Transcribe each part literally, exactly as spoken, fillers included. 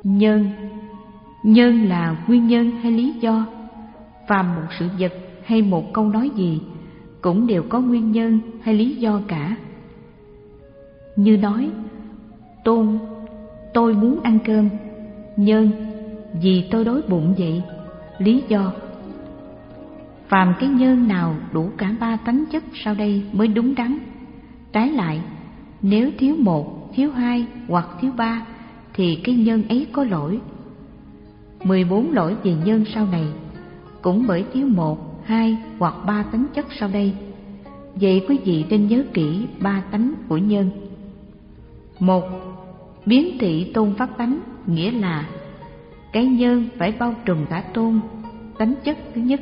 Nhân, nhân là nguyên nhân hay lý do? Phàm một sự vật hay một câu nói gì cũng đều có nguyên nhân hay lý do cả. Như nói: Tôn, tôi muốn ăn cơm. Nhân, vì tôi đói bụng vậy. Lý do: phàm cái nhân nào đủ cả ba tánh chất sau đây mới đúng đắn. Trái lại, nếu thiếu một, thiếu hai hoặc thiếu ba thì cái nhân ấy có lỗi. Mười bốn lỗi về nhân sau này cũng bởi thiếu một, hai hoặc ba tánh chất sau đây. Vậy quý vị nên nhớ kỹ ba tánh của nhân. Một, biến thị tôn pháp tánh, nghĩa là cái nhân phải bao trùm cả tôn, tánh chất thứ nhất.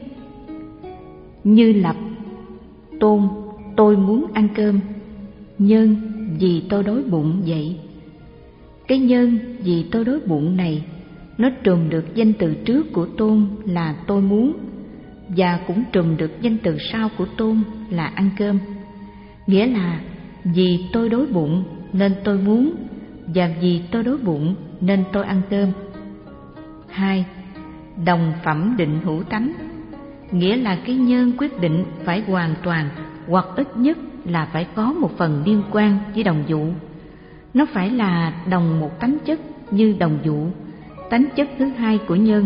Như lập: Tôn, tôi muốn ăn cơm. Nhân, vì tôi đói bụng vậy. Cái nhân vì tôi đói bụng này nó trùm được danh từ trước của tôn là tôi muốn, và cũng trùm được danh từ sau của tôn là ăn cơm. Nghĩa là vì tôi đói bụng nên tôi muốn, và vì tôi đói bụng nên tôi ăn cơm. Hai, đồng phẩm định hữu tánh, nghĩa là cái nhân quyết định phải hoàn toàn hoặc ít nhất là phải có một phần liên quan với đồng dụ. Nó phải là đồng một tánh chất như đồng dụ, tánh chất thứ hai của nhân.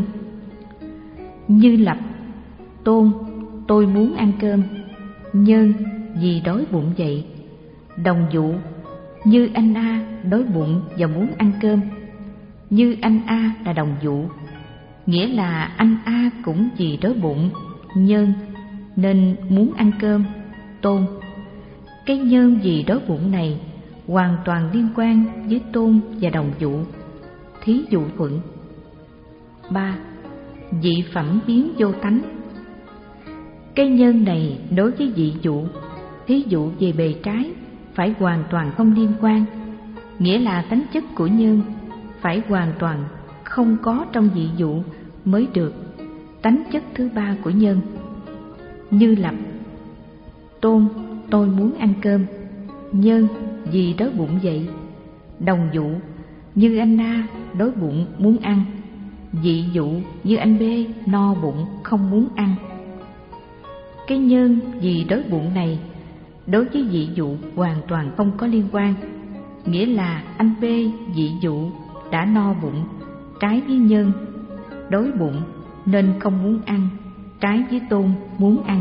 Như lập: Tôn, tôi muốn ăn cơm. Nhân, vì đói bụng vậy. Đồng dụ: như anh A đói bụng và muốn ăn cơm. Như anh A là đồng dụ, nghĩa là anh A cũng vì đói bụng, nhân, nên muốn ăn cơm, tôn. Cái nhân vì đói bụng này hoàn toàn liên quan với tôn và đồng dụ. Thí dụ thuận. Ba, dị phẩm biến vô tánh. Cái nhân này đối với dị dụ, thí dụ về bề trái, phải hoàn toàn không liên quan, nghĩa là tánh chất của nhân phải hoàn toàn không có trong dị dụ mới được tánh chất thứ ba của nhân. Như lập: Tôn, tôi muốn ăn cơm. Nhân, vì đói bụng vậy. Đồng dụ: như anh A đói bụng muốn ăn. Dị dụ: như anh B no bụng không muốn ăn. Cái nhân vì đói bụng này đối với dị dụ hoàn toàn không có liên quan, nghĩa là anh B dị dụ đã no bụng, trái với nhân, đói bụng nên không muốn ăn, trái với tôn muốn ăn.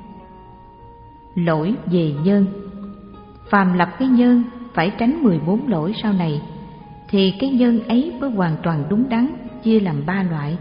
Lỗi về nhân. Phàm lập cái nhân phải tránh mười bốn lỗi sau này thì cái nhân ấy mới hoàn toàn đúng đắn, chia làm ba loại.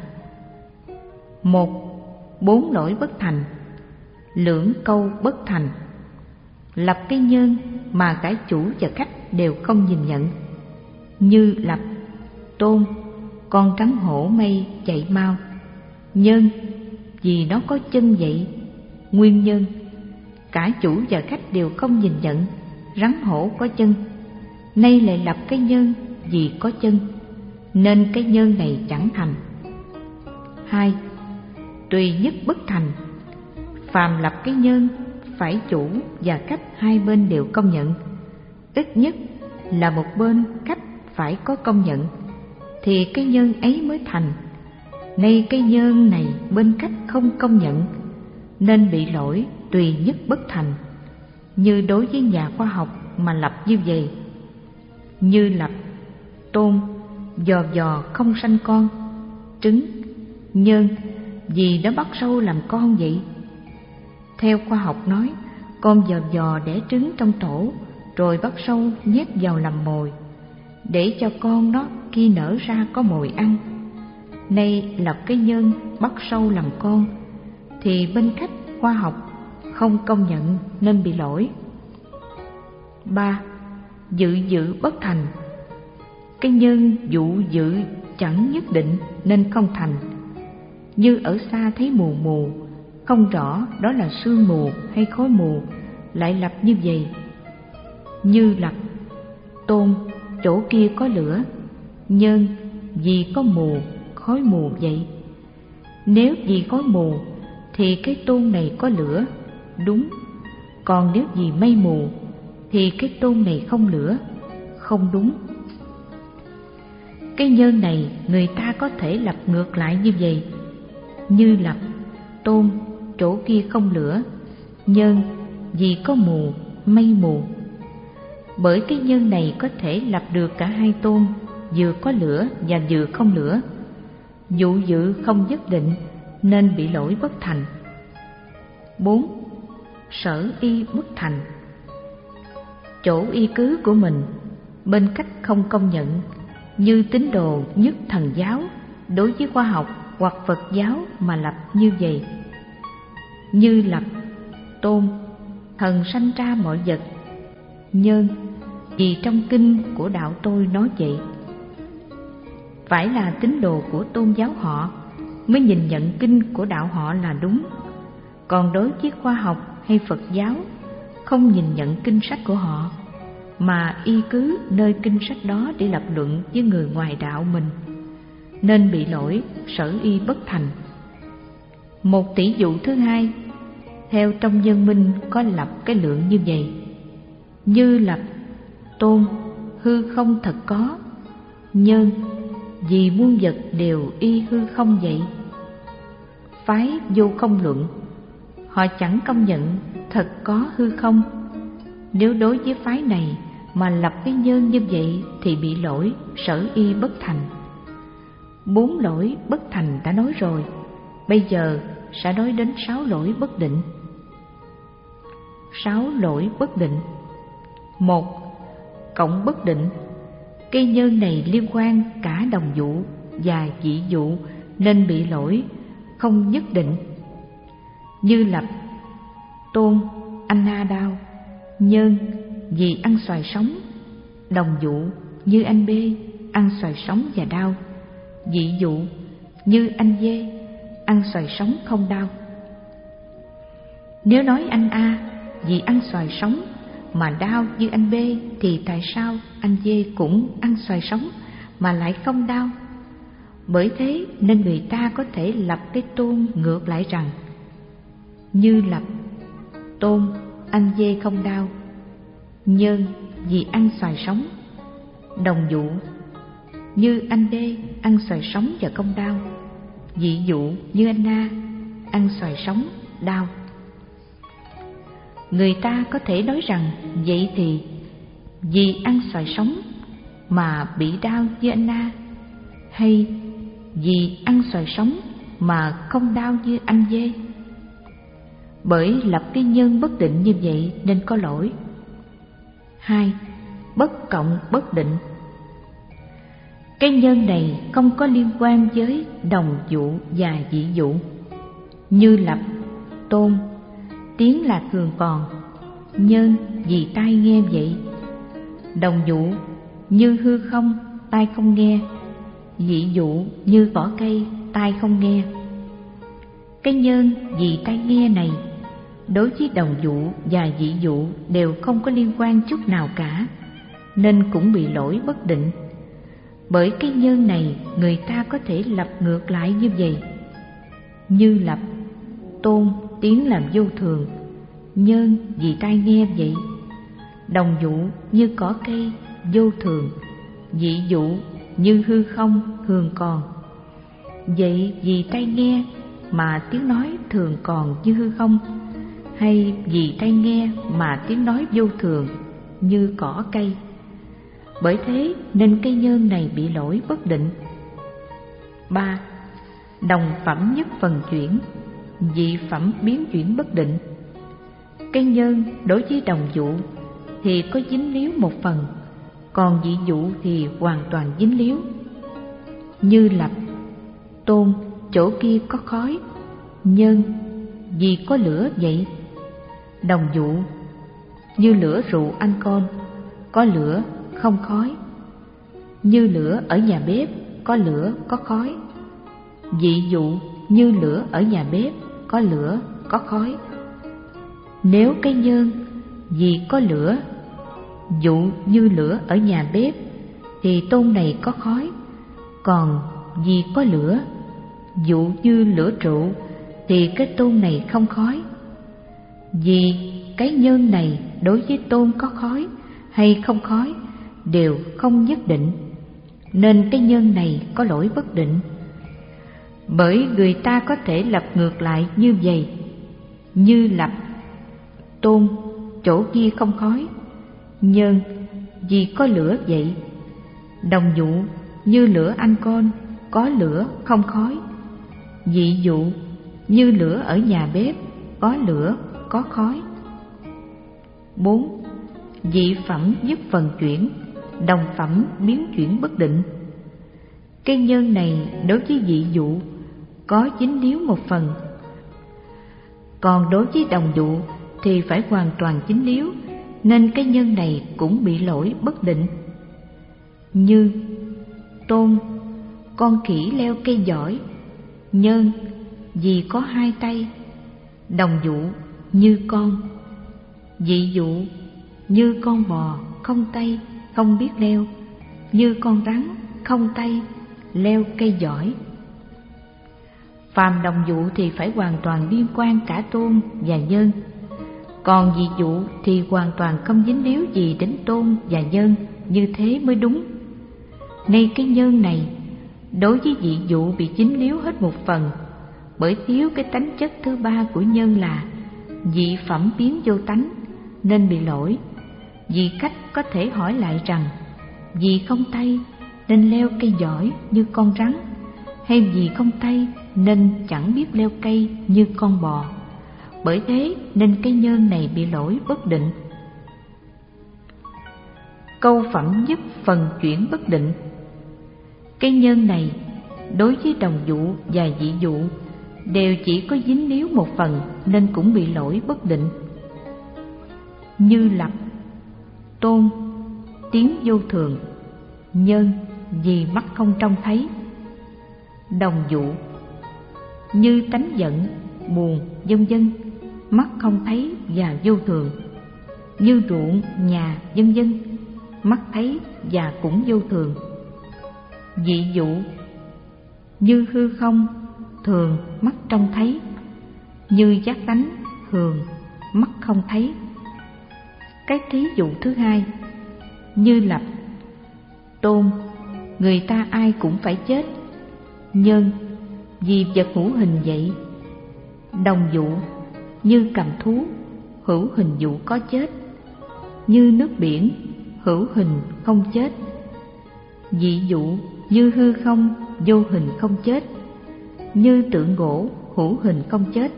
Một, bốn lỗi bất thành. Lưỡng câu bất thành. Lập cái nhân mà cả chủ và khách đều không nhìn nhận. Như lập: Tôn, con rắn hổ mây chạy mau. Nhân, vì nó có chân vậy. Nguyên nhân: cả chủ và khách đều không nhìn nhận rắn hổ có chân. Nay lại lập cái nhân vì có chân, nên cái nhân này chẳng thành. Hai, tùy nhất bất thành. Phàm lập cái nhân phải chủ và khách hai bên đều công nhận, ít nhất là một bên khách phải có công nhận thì cái nhân ấy mới thành. Nay cái nhân này bên khách không công nhận nên bị lỗi tùy nhất bất thành. Như đối với nhà khoa học mà lập như vậy. Như lập: Tôn, dò dò không sanh con. Trứng. Nhân, vì nó bắt sâu làm con vậy. Theo khoa học nói, con dò dò đẻ trứng trong tổ rồi bắt sâu nhét vào làm mồi, để cho con nó khi nở ra có mồi ăn. Nay lập cái nhân bắt sâu làm con thì bên khách khoa học không công nhận nên bị lỗi. Ba, dự dự bất thành. Cái nhân dụ dự chẳng nhất định nên không thành. Như ở xa thấy mù mù, không rõ đó là sương mù hay khói mù, lại lập như vậy. Như lập: Tôn, chỗ kia có lửa. Nhân, vì có mù, khói mù vậy. Nếu vì khói mù thì cái tôn này có lửa, đúng. Còn nếu vì mây mù thì cái tôn này không lửa, không đúng. cái nhân này người ta có thể lập ngược lại như vậy: như lập, tôn, chỗ kia không lửa; nhân, vì có mù, mây mù. Bởi cái nhân này có thể lập được cả hai tôn, vừa có lửa và vừa không lửa. Dụ dự không nhất định nên bị lỗi bất thành. Bốn. Sở y bất thành. Chỗ y cứ của mình bên cách không công nhận, như tín đồ nhất thần giáo đối với khoa học hoặc Phật giáo mà lập như vậy: như lập, tôn, thần sanh ra mọi vật; nhân, vì trong kinh của đạo tôi nói vậy. Phải là tín đồ của tôn giáo họ mới nhìn nhận kinh của đạo họ là đúng. Còn đối với khoa học hay Phật giáo, không nhìn nhận kinh sách của họ, mà y cứ nơi kinh sách đó để lập luận với người ngoài đạo mình, nên bị lỗi sở y bất thành. Một tỷ dụ thứ hai, theo trong Dân Minh có lập cái lượng như vậy: như lập, tôn, hư không thật có; nhân, vì muôn vật đều y hư không vậy. Phái vô không luận, họ chẳng công nhận thật có hư không. Nếu đối với phái này mà lập cái nhân như vậy thì bị lỗi sở y bất thành. Bốn lỗi bất thành đã nói rồi, bây giờ sẽ nói đến sáu lỗi bất định. Sáu lỗi bất định. Một. Cộng bất định. Cái nhân này liên quan cả đồng dụ và dị dụ nên bị lỗi không nhất định. Như lập, tôn, anh na đao; nhân, vì ăn xoài sống; đồng dụ, như anh B ăn xoài sống và đau; dị dụ, như anh D ăn xoài sống không đau. Nếu nói anh A vì ăn xoài sống mà đau như anh B, thì tại sao anh D cũng ăn xoài sống mà lại không đau? Bởi thế nên người ta có thể lập cái tôn ngược lại rằng: như lập, tôn, anh D không đau; nhân, vì ăn xoài sống; đồng dụ, như anh D ăn xoài sống và không đau; dị dụ, như anh A ăn xoài sống đau. Người ta có thể nói rằng vậy thì vì ăn xoài sống mà bị đau như anh A, hay vì ăn xoài sống mà không đau như anh D. Bởi lập cái nhân bất định như vậy nên có lỗi. Hai. Bất cộng bất định. Cái nhân này không có liên quan với đồng dụ và dị dụ. Như lập, tôn, tiếng là thường còn; nhân, vì tai nghe vậy; đồng dụ, như hư không, tai không nghe; dị dụ, như vỏ cây, tai không nghe. Cái nhân vì tai nghe này đối với đồng dụ và dị dụ đều không có liên quan chút nào cả, nên cũng bị lỗi bất định. Bởi cái nhân này người ta có thể lập ngược lại như vậy: như lập, tôn, tiếng làm vô thường; nhân, vì tai nghe vậy; đồng dụ, như cỏ cây, vô thường; dị dụ, như hư không, thường còn. Vậy vì tai nghe mà tiếng nói thường còn như hư không, hay vì tai nghe mà tiếng nói vô thường như cỏ cây? Bởi thế nên cái nhân này bị lỗi bất định. Ba. Đồng phẩm nhất phần chuyển, dị phẩm biến chuyển bất định. Cái nhân đối với đồng dụ thì có dính líu một phần, còn dị dụ thì hoàn toàn dính líu. Như lập, tôn, chỗ kia có khói; nhân, vì có lửa vậy; đồng dụ, như lửa rượu alcohol, có lửa không khói; như lửa ở nhà bếp, có lửa có khói; dị dụ, như lửa ở nhà bếp, có lửa có khói. Nếu cái nhân vì có lửa, dụ như lửa ở nhà bếp, thì tôn này có khói; còn vì có lửa, dụ như lửa rượu, thì cái tôn này không khói. Vì cái nhân này đối với tôn có khói hay không khói đều không nhất định, nên cái nhân này có lỗi bất định. Bởi người ta có thể lập ngược lại như vậy: như lập tôn, chỗ kia không khói, nhân vì có lửa vậy. Đồng dụ như lửa anh con, có lửa không khói. Dị dụ như lửa ở nhà bếp, có lửa có khói. Bốn. Dị phẩm giúp phần chuyển, đồng phẩm biến chuyển bất định. Cái nhân này đối với dị dụ có dính líu một phần, còn đối với đồng dụ thì phải hoàn toàn dính líu, nên cái nhân này cũng bị lỗi bất định. Như tôn, con khỉ leo cây giỏi. Nhân vì có hai tay. Đồng dụ như con. Dị dụ như con bò không tay, không biết leo. Như con rắn không tay, leo cây giỏi. Phàm đồng dụ thì phải hoàn toàn liên quan cả tôn và nhân, còn dị dụ thì hoàn toàn không dính líu gì đến tôn và nhân, như thế mới đúng. Nay cái nhân này đối với dị dụ bị dính líu hết một phần, bởi thiếu cái tánh chất thứ ba của nhân là dị phẩm biến vô tánh, nên bị lỗi. Vì cách có thể hỏi lại rằng vì không tay nên leo cây giỏi như con rắn, hay vì không tay nên chẳng biết leo cây như con bò. Bởi thế nên cái nhân này bị lỗi bất định. Câu phẩm giúp phần chuyển bất định. Cái nhân này đối với đồng dụ và dị dụ đều chỉ có dính líu một phần, nên cũng bị lỗi bất định. Như lập tôn, tiếng vô thường. Nhân vì mắt không trông thấy. Đồng dụ như tánh giận, buồn, vân vân, mắt không thấy và vô thường. Như ruộng, nhà, vân vân, mắt thấy và cũng vô thường. Dị dụ như hư không, thường, mắt trông thấy. Như giác tánh, thường, mắt không thấy. Cái thí dụ thứ hai: như lập tôn, người ta ai cũng phải chết. Nhân vì vật hữu hình vậy. Đồng dụ như cầm thú, hữu hình dụ có chết. Như nước biển, hữu hình không chết. Dị dụ như hư không, vô hình không chết. Như tượng gỗ, hữu hình không chết.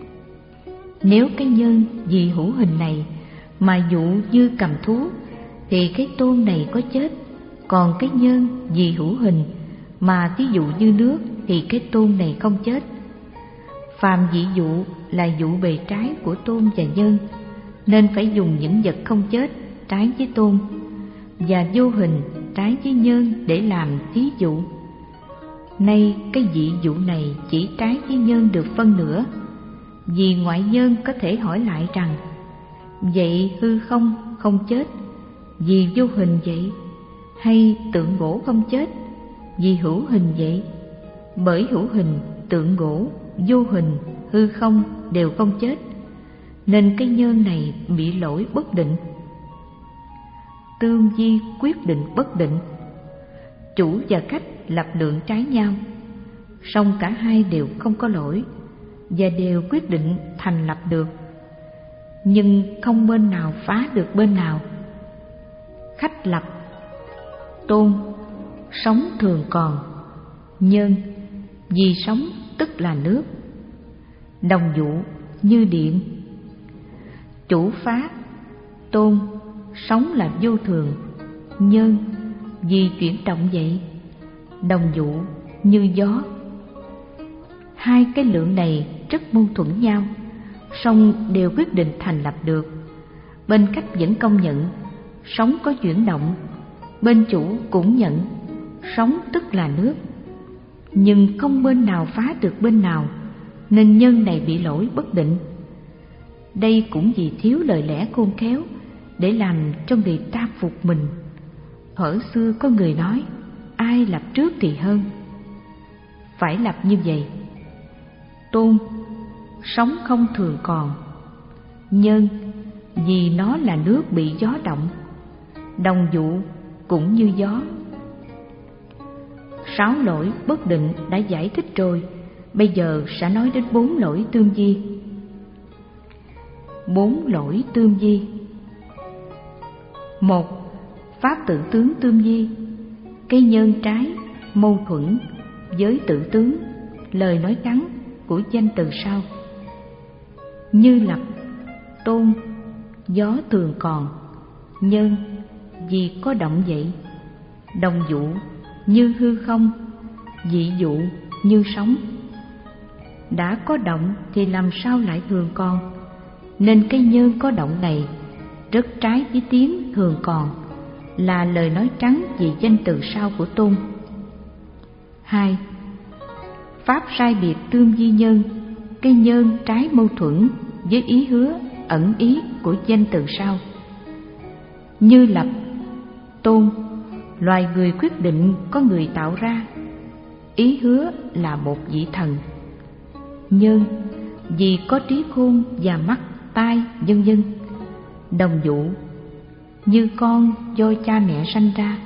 Nếu cái nhân vì hữu hình này mà dụ như cầm thú thì cái tôn này có chết, còn cái nhân vì hữu hình mà thí dụ như nước thì cái tôn này không chết. Phàm dị dụ là dụ bề trái của tôn và nhân, nên phải dùng những vật không chết trái với tôn và vô hình trái với nhân để làm thí dụ. Nay cái dị dụ này chỉ trái với nhân được phân nửa, vì ngoại nhân có thể hỏi lại rằng vậy hư không không chết vì vô hình vậy, hay tượng gỗ không chết vì hữu hình vậy? Bởi hữu hình, tượng gỗ, vô hình, hư không đều không chết, nên cái nhân này bị lỗi bất định. Tương di quyết định bất định. Chủ và khách lập lượng trái nhau, song cả hai đều không có lỗi và đều quyết định thành lập được, nhưng không bên nào phá được bên nào. Khách lập tôn, sống thường còn. Nhân vì sống tức là nước. Đồng dụ như điện. Chủ phá tôn, sống là vô thường. Nhân vì chuyển động vậy. Đồng dụ như gió. Hai cái lượng này rất mâu thuẫn nhau, song đều quyết định thành lập được. Bên khách vẫn công nhận sống có chuyển động, bên chủ cũng nhận sống tức là nước, nhưng không bên nào phá được bên nào, nên nhân này bị lỗi bất định. Đây cũng vì thiếu lời lẽ khôn khéo để làm cho người ta phục mình. Thuở xưa có người nói ai lập trước thì hơn. Phải lập như vậy. Tôn, sống không thường còn. Nhân vì nó là nước bị gió động. Đồng dụ cũng như gió. sáu lỗi bất định đã giải thích rồi, bây giờ sẽ nói đến bốn lỗi tương di. Bốn lỗi tương di. Một, pháp tự tướng tương di. Cái nhân trái mâu thuẫn với tự tướng, lời nói ngắn của danh từ sau: Như lập, tôn, gió thường còn. Nhân, vì có động dậy. Đồng dụ, như hư không. Dị dụ, như sóng. Đã có động thì làm sao lại thường còn? Nên cái nhân có động này rất trái với tiếng thường còn, là lời nói trắng vì danh từ sau của tôn. Hai, pháp sai biệt tương di nhân. Cái nhân trái mâu thuẫn với ý hứa, ẩn ý của danh từ sau. Như lập, tôn, loài người quyết định có người tạo ra. Ý hứa là một vị thần. Nhân, vì có trí khôn và mắt, tai, vân vân. Đồng dụ, như con do cha mẹ sanh ra.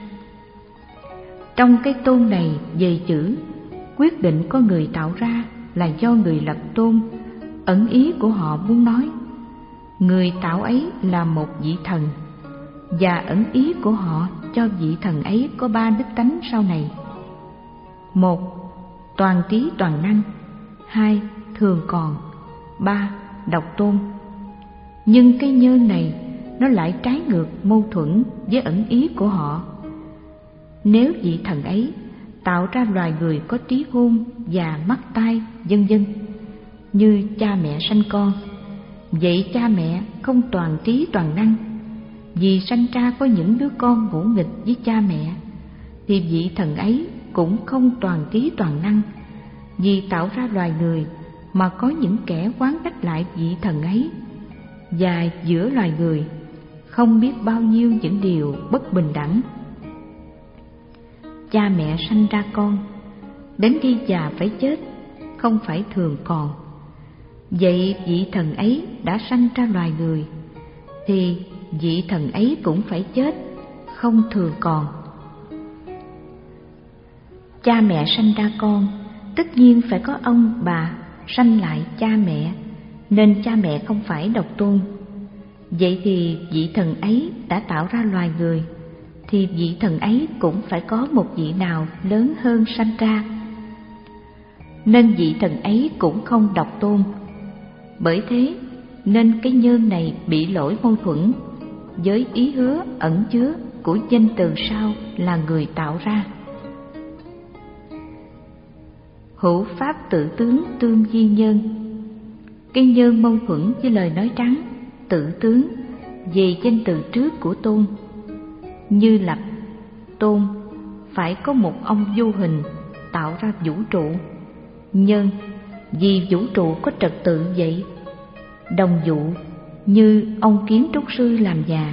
Trong cái tôn này về chữ quyết định có người tạo ra là do người lập tôn, ẩn ý của họ muốn nói người tạo ấy là một vị thần, và ẩn ý của họ cho vị thần ấy có ba đức tánh sau này: một, toàn trí toàn năng; hai, thường còn; ba, độc tôn. Nhưng cái nhân này nó lại trái ngược, mâu thuẫn với ẩn ý của họ. Nếu vị thần ấy tạo ra loài người có trí khôn và mắt tai, vân vân, như cha mẹ sanh con, vậy cha mẹ không toàn trí toàn năng, vì sanh ra có những đứa con ngỗ nghịch với cha mẹ, thì vị thần ấy cũng không toàn trí toàn năng, vì tạo ra loài người mà có những kẻ quán trách lại vị thần ấy. Và giữa loài người không biết bao nhiêu những điều bất bình đẳng. Cha mẹ sanh ra con, đến khi già phải chết, không phải thường còn. Vậy vị thần ấy đã sanh ra loài người, thì vị thần ấy cũng phải chết, không thường còn. Cha mẹ sanh ra con, tất nhiên phải có ông bà sanh lại cha mẹ, nên cha mẹ không phải độc tôn. Vậy thì vị thần ấy đã tạo ra loài người, thì vị thần ấy cũng phải có một vị nào lớn hơn sanh ra, nên vị thần ấy cũng không độc tôn. Bởi thế nên cái nhân này bị lỗi mâu thuẫn với ý hứa ẩn chứa của danh từ sau là người tạo ra. Hữu pháp tự tướng tương di nhân. Cái nhân mâu thuẫn với lời nói trắng, tự tướng về danh từ trước của tôn. Như lập, tôn, phải có một ông vô hình tạo ra vũ trụ. Nhân, vì vũ trụ có trật tự vậy. Đồng dụ, như ông kiến trúc sư làm nhà.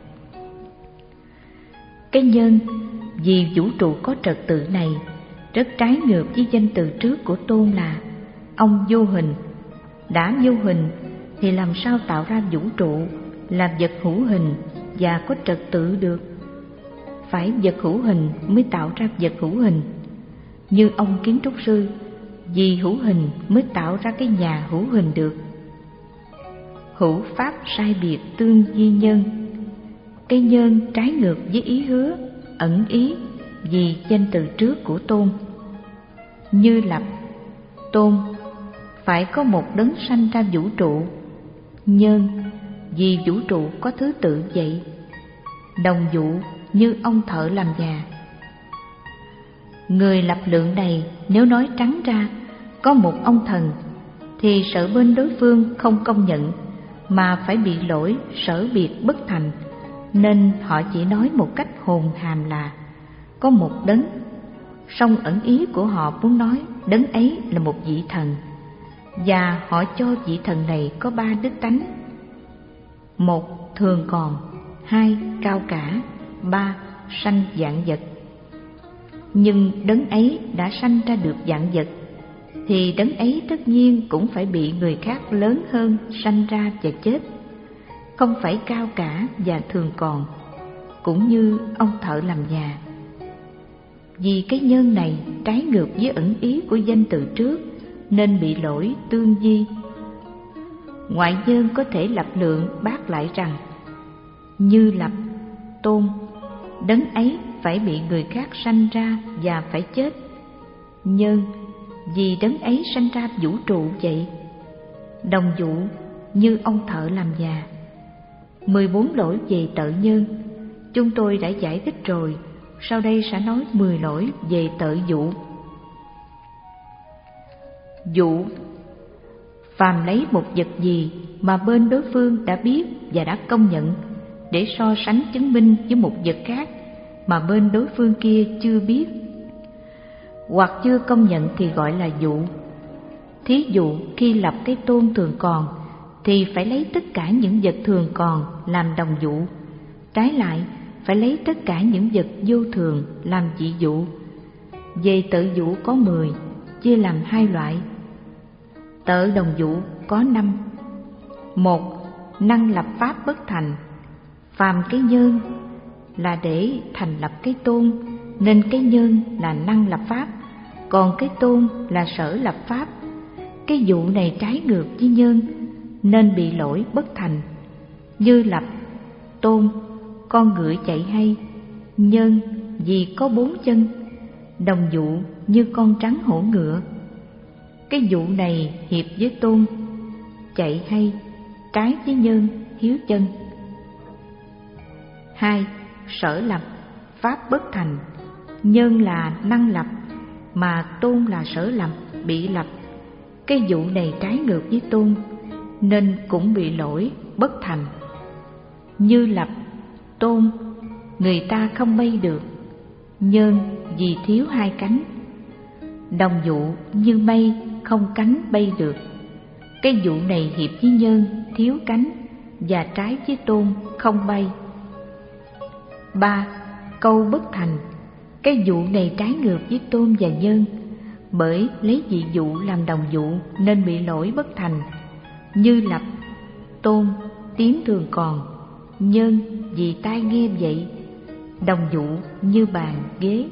Cái nhân, vì vũ trụ có trật tự này rất trái ngược với danh từ trước của tôn là ông vô hình. Đã vô hình thì làm sao tạo ra vũ trụ là vật hữu hình và có trật tự được? Phải vật hữu hình mới tạo ra vật hữu hình. Như ông kiến trúc sư, vì hữu hình mới tạo ra cái nhà hữu hình được. Hữu pháp sai biệt tương di nhân. Cái nhân trái ngược với ý hứa, ẩn ý vì danh từ trước của tôn. Như lập, tôn, phải có một đấng sanh ra vũ trụ. Nhân, vì vũ trụ có thứ tự vậy. Đồng dụ, như ông thợ làm nhà. Người lập lượng này nếu nói trắng ra có một ông thần, thì sợ bên đối phương không công nhận, mà phải bị lỗi sở biệt bất thành, nên họ chỉ nói một cách hồn hàm là có một đấng, song ẩn ý của họ muốn nói đấng ấy là một vị thần, và họ cho vị thần này có ba đức tánh: một, thường còn; hai, cao cả; ba, sanh vạn vật. Nhưng đấng ấy đã sanh ra được vạn vật, thì đấng ấy tất nhiên cũng phải bị người khác lớn hơn sanh ra và chết, không phải cao cả và thường còn, cũng như ông thợ làm nhà. Vì cái nhân này trái ngược với ẩn ý của danh từ trước, nên bị lỗi tương di. Ngoại nhân có thể lập lượng bác lại rằng: như lập, tôn, đấng ấy phải bị người khác sanh ra và phải chết. Nhân, vì đấng ấy sanh ra vũ trụ vậy. Đồng dụ, như ông thợ làm nhà. Mười bốn lỗi về tự nhân chúng tôi đã giải thích rồi, sau đây sẽ nói mười lỗi về tự dụ. Dụ: phàm lấy một vật gì mà bên đối phương đã biết và đã công nhận để so sánh chứng minh với một vật khác mà bên đối phương kia chưa biết hoặc chưa công nhận thì gọi là dụ. Thí dụ, khi lập cái tôn thường còn thì phải lấy tất cả những vật thường còn làm đồng dụ, trái lại phải lấy tất cả những vật vô thường làm dị dụ. Về tự dụ có mười, chia làm hai loại. Tự đồng dụ có năm. Một, năng lập pháp bất thành. Phàm cái nhân là để thành lập cái tôn, nên cái nhân là năng lập pháp, còn cái tôn là sở lập pháp. Cái dụ này trái ngược với nhân, nên bị lỗi bất thành. Như lập, tôn, con ngựa chạy hay. Nhân, vì có bốn chân. Đồng dụ, như con trắng hổ ngựa. Cái dụ này hiệp với tôn, chạy hay, trái với nhân, hiếu chân. Hai, sở lập, pháp bất thành. Nhân là năng lập, mà tôn là sở lập, bị lập. Cái dụ này trái ngược với tôn, nên cũng bị lỗi bất thành. Như lập, tôn, người ta không bay được. Nhân, vì thiếu hai cánh. Đồng dụ, như mây không cánh bay được. Cái dụ này hiệp với nhân, thiếu cánh, và trái với tôn, không bay. Ba, câu bất thành. Cái dụ này trái ngược với tôn và nhân, bởi lấy dị dụ làm đồng dụ nên bị lỗi bất thành. Như lập, tôn, tiếng thường còn. Nhân, vì tai nghe vậy. Đồng dụ, như bàn, ghế.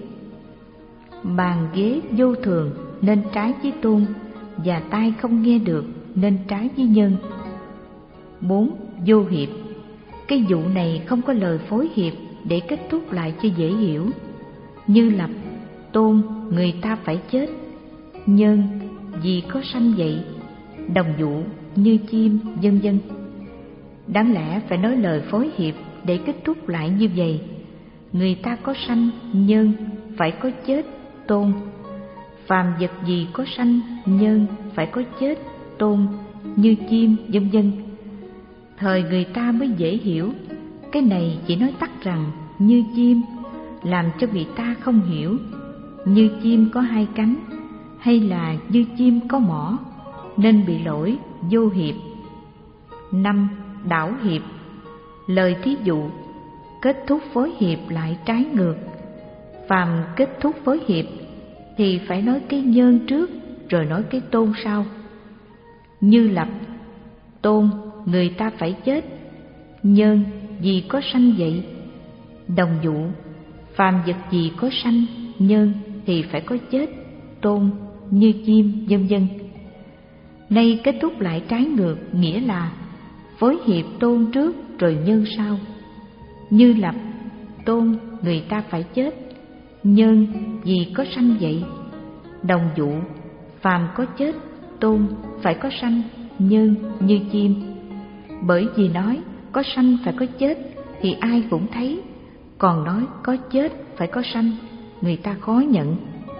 Bàn, ghế vô thường nên trái với tôn, và tai không nghe được nên trái với nhân. Bốn, vô hiệp. Cái dụ này không có lời phối hiệp để kết thúc lại cho dễ hiểu. Như lập, tôn, người ta phải chết. Nhân, vì có sanh vậy. Đồng dụ, như chim, vân vân. Đáng lẽ phải nói lời phối hiệp để kết thúc lại như vậy: người ta có sanh, nhân, phải có chết, tôn. Phàm vật gì có sanh, nhân, phải có chết, tôn, như chim, vân vân. Thời người ta mới dễ hiểu. Cái này chỉ nói tắt rằng như chim, làm cho người ta không hiểu. Như chim có hai cánh, hay là như chim có mỏ, nên bị lỗi vô hiệp. Năm, đảo hiệp. Lời thí dụ kết thúc phối hiệp lại trái ngược. Phàm kết thúc phối hiệp thì phải nói cái nhân trước rồi nói cái tôn sau. Như lập, tôn, người ta phải chết. Nhân, vì có sanh vậy. Đồng dụ, phàm vật gì có sanh, nhân thì phải có chết, tôn, như chim, vân vân. Nay kết thúc lại trái ngược, nghĩa là phối hiệp tôn trước rồi nhân sau. Như lập, tôn, người ta phải chết. Nhân, vì có sanh vậy. Đồng dụ, phàm có chết, tôn, phải có sanh, nhân, như chim. Bởi vì nói có sanh phải có chết thì ai cũng thấy, còn nói có chết phải có sanh, người ta khó nhận.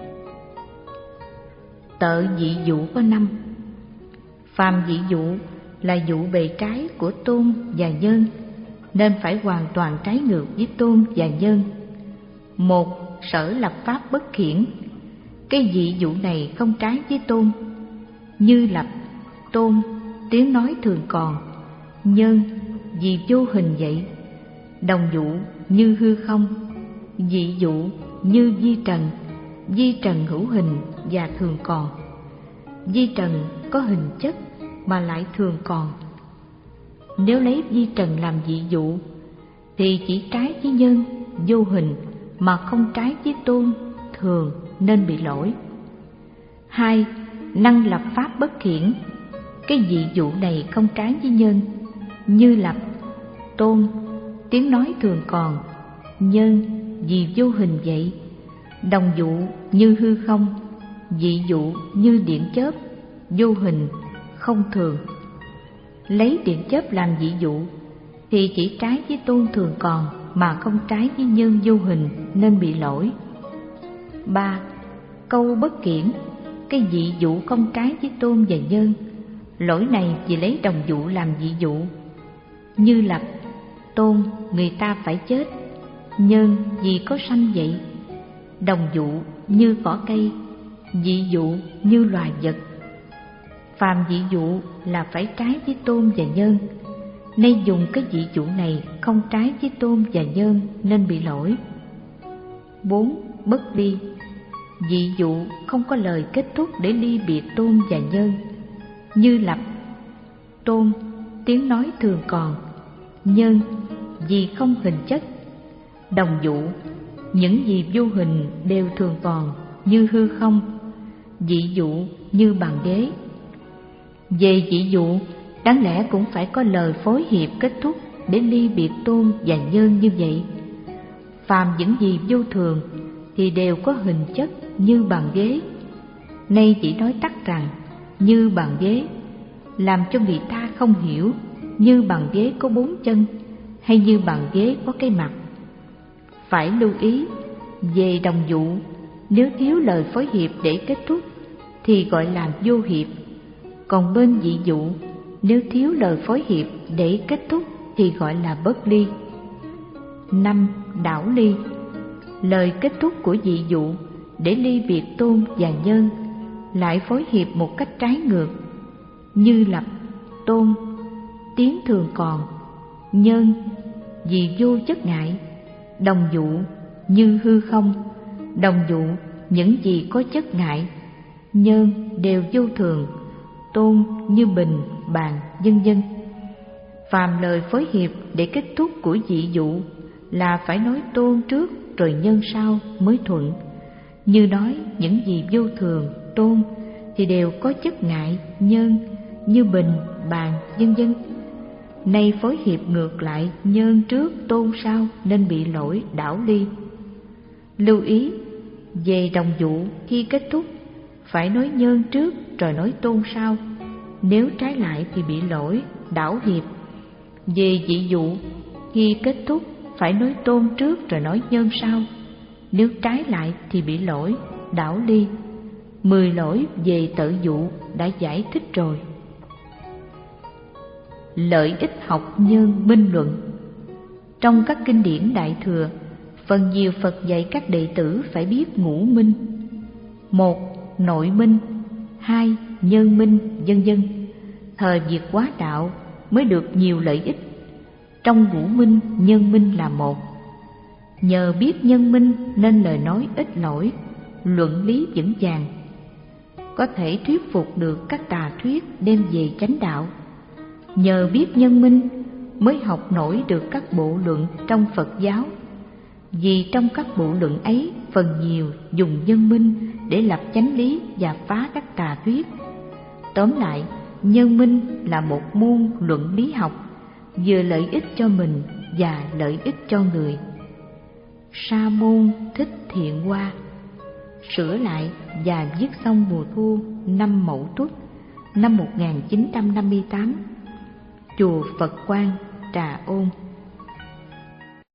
Tự dị dụ có năm. Phàm dị dụ là dụ bề trái của tôn và nhân, nên phải hoàn toàn trái ngược với tôn và nhân. Một, sở lập pháp bất khiển. Cái dị dụ này không trái với tôn. Như lập, tôn, tiếng nói thường còn. Nhân, vì vô hình vậy. Đồng dụ, như hư không. Dị dụ, như vi trần. Vi trần hữu hình và thường còn. Vi trần có hình chất mà lại thường còn. Nếu lấy vi trần làm dị dụ thì chỉ trái với nhân, vô hình, mà không trái với tôn, thường nên bị lỗi. Hai, năng lập pháp bất khiển. Cái dị dụ này không trái với nhân. Như lập, tôn, tiếng nói thường còn, nhân vì vô hình vậy. Đồng dụ như hư không, dị dụ như điện chớp, vô hình, không thường. Lấy điện chớp làm dị dụ thì chỉ trái với tôn thường còn mà không trái với nhân vô hình nên bị lỗi. Ba, câu bất kiển. Cái dị dụ không trái với tôn và nhân. Lỗi này vì lấy đồng dụ làm dị dụ. Như lập, tôn người ta phải chết, nhân vì có sanh vậy. Đồng dụ như cỏ cây, dị dụ như loài vật. Phàm dị dụ là phải trái với tôn và nhân. Nay dùng cái dị dụ này không trái với tôn và nhân nên bị lỗi. Bốn, bất ly. Dị dụ không có lời kết thúc để ly biệt tôn và nhân. Như lập, tôn tiếng nói thường còn, nhân vì không hình chất. Đồng dụ những gì vô hình đều thường còn như hư không, dị dụ như bàn ghế. Về dị dụ đáng lẽ cũng phải có lời phối hiệp kết thúc để ly biệt tôn và nhân như vậy. Phàm những gì vô thường thì đều có hình chất như bàn ghế. Nay chỉ nói tắt rằng như bàn ghế, làm cho người ta không hiểu như bàn ghế có bốn chân hay như bàn ghế có cái mặt. Phải lưu ý, về đồng dụ nếu thiếu lời phối hiệp để kết thúc thì gọi là vô hiệp. Còn bên dị dụ nếu thiếu lời phối hiệp để kết thúc thì gọi là bất ly. Năm, đảo ly. Lời kết thúc của dị dụ để ly biệt tôn và nhân lại phối hiệp một cách trái ngược. Như lập, tôn tiếng thường còn, nhân vì vô chất ngại. Đồng dụ như hư không, đồng dụ những gì có chất ngại. Nhân đều vô thường, tôn như bình, bàn, vân vân. Phàm lời phối hiệp để kết thúc của dị dụ là phải nói tôn trước rồi nhân sau mới thuận. Như nói những gì vô thường, tôn thì đều có chất ngại, nhân như bình, bàn, vân vân. Nay phối hiệp ngược lại, nhân trước tôn sau nên bị lỗi đảo ly. Lưu ý, về đồng dụ khi kết thúc phải nói nhân trước rồi nói tôn sau. Nếu trái lại thì bị lỗi đảo hiệp. Về dị dụ khi kết thúc phải nói tôn trước rồi nói nhân sau. Nếu trái lại thì bị lỗi đảo ly. Mười lỗi về tự dụ đã giải thích rồi. Lợi ích học nhân minh luận. Trong các kinh điển Đại Thừa, phần nhiều Phật dạy các đệ tử phải biết ngũ minh. Một, nội minh. Hai, nhân minh, vân vân. Thời việc hóa đạo mới được nhiều lợi ích. Trong ngũ minh, nhân minh là một. Nhờ biết nhân minh nên lời nói ít lỗi, luận lý vững vàng, có thể thuyết phục được các tà thuyết đem về chánh đạo. Nhờ biết nhân minh mới học nổi được các bộ luận trong Phật giáo. Vì trong các bộ luận ấy phần nhiều dùng nhân minh để lập chánh lý và phá các tà thuyết. Tóm lại, nhân minh là một môn luận lý học, vừa lợi ích cho mình và lợi ích cho người. Sa môn Thích Thiện Hoa. Sửa lại và viết xong mùa thu năm Mậu Tuất năm một nghìn chín trăm năm mươi tám. Chùa Phật Quang, Trà Ôn.